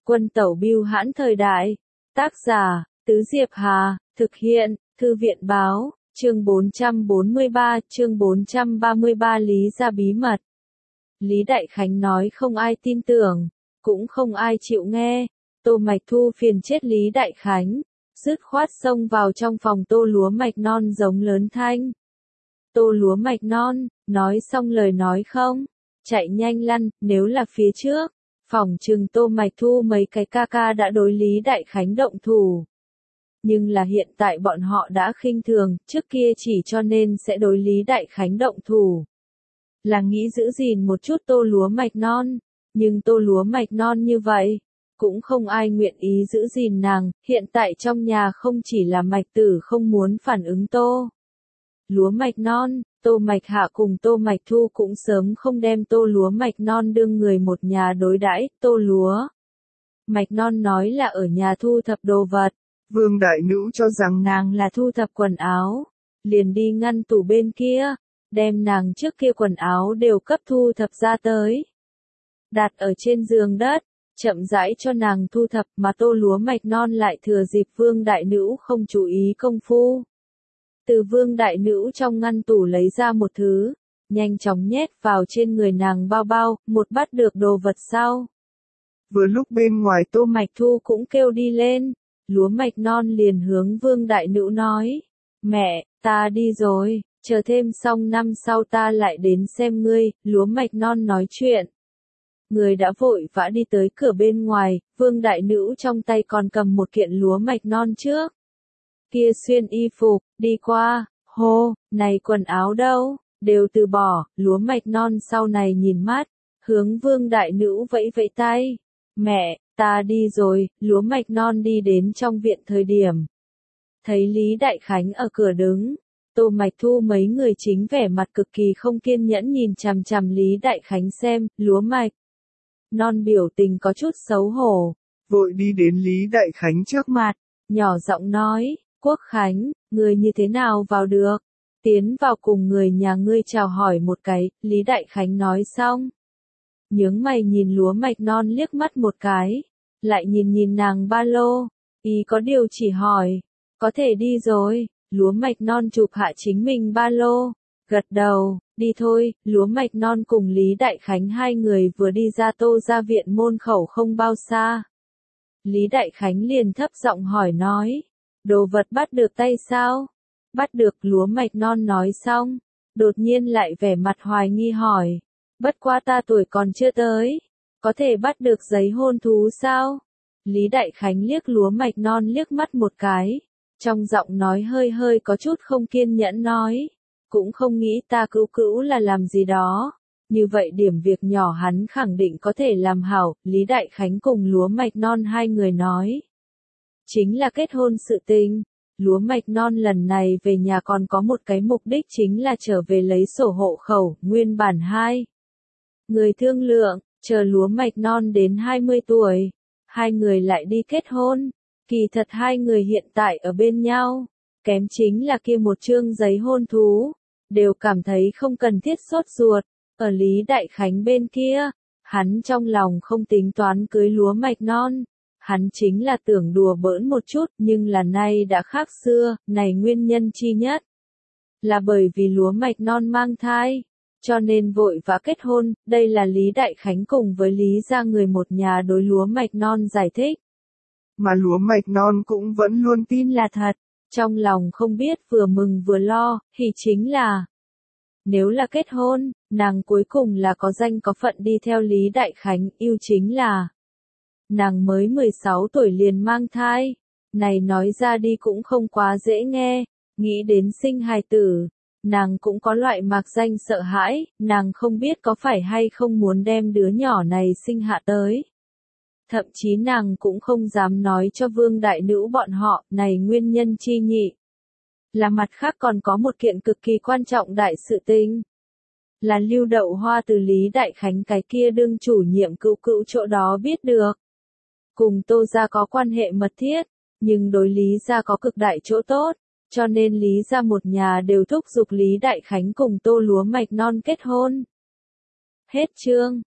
Quân tẩu bưu hãn thời đại. Tác giả, Tứ Diệp Hà, thực hiện, Thư viện báo, chương 433, Lý gia bí mật. Lý Đại Khánh nói không ai tin tưởng, cũng không ai chịu nghe. Tô Mạch Thu phiền chết Lý Đại Khánh, dứt khoát xông vào trong phòng Tô Lúa Mạch Non giống lớn thanh. Tô Lúa Mạch Non, nói xong lời nói không, chạy nhanh lăn, nếu là phía trước, phỏng chừng Tô Mạch Thu mấy cái ca ca đã đối Lý Đại Khánh động thủ. Nhưng là hiện tại bọn họ đã khinh thường, trước kia chỉ cho nên sẽ đối Lý Đại Khánh động thủ. Là nghĩ giữ gìn một chút Tô Lúa Mạch Non, nhưng Tô Lúa Mạch Non như vậy, cũng không ai nguyện ý giữ gìn nàng, hiện tại trong nhà không chỉ là Mạch Tử không muốn phản ứng Tô Lúa Mạch Non, Tô Mạch Hạ cùng Tô Mạch Thu cũng sớm không đem Tô Lúa Mạch Non đương người một nhà đối đãi. Tô Lúa Mạch Non nói là ở nhà thu thập đồ vật. Vương Đại Nữ cho rằng nàng là thu thập quần áo, liền đi ngăn tủ bên kia, đem nàng trước kia quần áo đều cấp thu thập ra tới. Đặt ở trên giường đất, chậm rãi cho nàng thu thập mà Tô Lúa Mạch Non lại thừa dịp Vương Đại Nữ không chú ý công phu. Từ Vương Đại Nữ trong ngăn tủ lấy ra một thứ, nhanh chóng nhét vào trên người nàng bao bao, một bắt được đồ vật sau. Vừa lúc bên ngoài Tô Mạch Thu cũng kêu đi lên, Lúa Mạch Non liền hướng Vương Đại Nữ nói, mẹ, ta đi rồi, chờ thêm xong năm sau ta lại đến xem ngươi. Lúa Mạch Non nói chuyện. Người đã vội vã đi tới cửa bên ngoài, Vương Đại Nữ trong tay còn cầm một kiện Lúa Mạch Non trước kia xuyên y phục, đi qua, hô, này quần áo đâu, đều từ bỏ. Lúa Mạch Non sau này nhìn mắt, hướng Vương Đại Nữ vẫy vẫy tay, mẹ, ta đi rồi. Lúa Mạch Non đi đến trong viện thời điểm, thấy Lý Đại Khánh ở cửa đứng, Tô Mạch Thu mấy người chính vẻ mặt cực kỳ không kiên nhẫn nhìn chằm chằm Lý Đại Khánh xem. Lúa Mạch Non biểu tình có chút xấu hổ, vội đi đến Lý Đại Khánh trước mặt, nhỏ giọng nói, Quốc Khánh, người như thế nào vào được? Tiến vào cùng người nhà ngươi chào hỏi một cái. Lý Đại Khánh nói xong, nhướng mày nhìn Lúa Mạch Non liếc mắt một cái, lại nhìn nàng ba lô, ý có điều chỉ hỏi, có thể đi rồi. Lúa Mạch Non chụp hạ chính mình ba lô, gật đầu, đi thôi. Lúa Mạch Non cùng Lý Đại Khánh hai người vừa đi ra Tô gia viện môn khẩu không bao xa. Lý Đại Khánh liền thấp giọng hỏi nói, đồ vật bắt được tay sao? Bắt được. Lúa Mạch Non nói xong, đột nhiên lại vẻ mặt hoài nghi hỏi, bất quá ta tuổi còn chưa tới, có thể bắt được giấy hôn thú sao? Lý Đại Khánh liếc Lúa Mạch Non liếc mắt một cái, trong giọng nói hơi có chút không kiên nhẫn nói, cũng không nghĩ ta cữu là làm gì đó, như vậy điểm việc nhỏ hắn khẳng định có thể làm hảo. Lý Đại Khánh cùng Lúa Mạch Non hai người nói, chính là kết hôn sự tình. Lúa Mạch Non lần này về nhà còn có một cái mục đích, chính là trở về lấy sổ hộ khẩu. Nguyên bản hai người thương lượng, chờ Lúa Mạch Non đến 20 tuổi, hai người lại đi kết hôn. Kỳ thật hai người hiện tại ở bên nhau, kém chính là kia một chương giấy hôn thú, đều cảm thấy không cần thiết sốt ruột. Ở Lý Đại Khánh bên kia, hắn trong lòng không tính toán cưới Lúa Mạch Non, hắn chính là tưởng đùa bỡn một chút, nhưng là nay đã khác xưa. Này nguyên nhân chi nhất là bởi vì Lúa Mạch Non mang thai, cho nên vội vã kết hôn. Đây là Lý Đại Khánh cùng với Lý gia người một nhà đối Lúa Mạch Non giải thích. Mà Lúa Mạch Non cũng vẫn luôn tin là thật, trong lòng không biết vừa mừng vừa lo. Thì chính là, nếu là kết hôn, nàng cuối cùng là có danh có phận đi theo Lý Đại Khánh. Yêu chính là, nàng mới 16 tuổi liền mang thai, này nói ra đi cũng không quá dễ nghe. Nghĩ đến sinh hài tử, nàng cũng có loại mạc danh sợ hãi, nàng không biết có phải hay không muốn đem đứa nhỏ này sinh hạ tới. Thậm chí nàng cũng không dám nói cho Vương Đại Nữ bọn họ. Này nguyên nhân chi nhị là mặt khác còn có một kiện cực kỳ quan trọng đại sự tình, là Lưu Đậu Hoa từ Lý Đại Khánh cái kia đương chủ nhiệm cữu chỗ đó biết được. Cùng Tô gia có quan hệ mật thiết, nhưng đối Lý gia có cực đại chỗ tốt, cho nên Lý gia một nhà đều thúc giục Lý Đại Khánh cùng Tô Lúa Mạch Non kết hôn. Hết chương.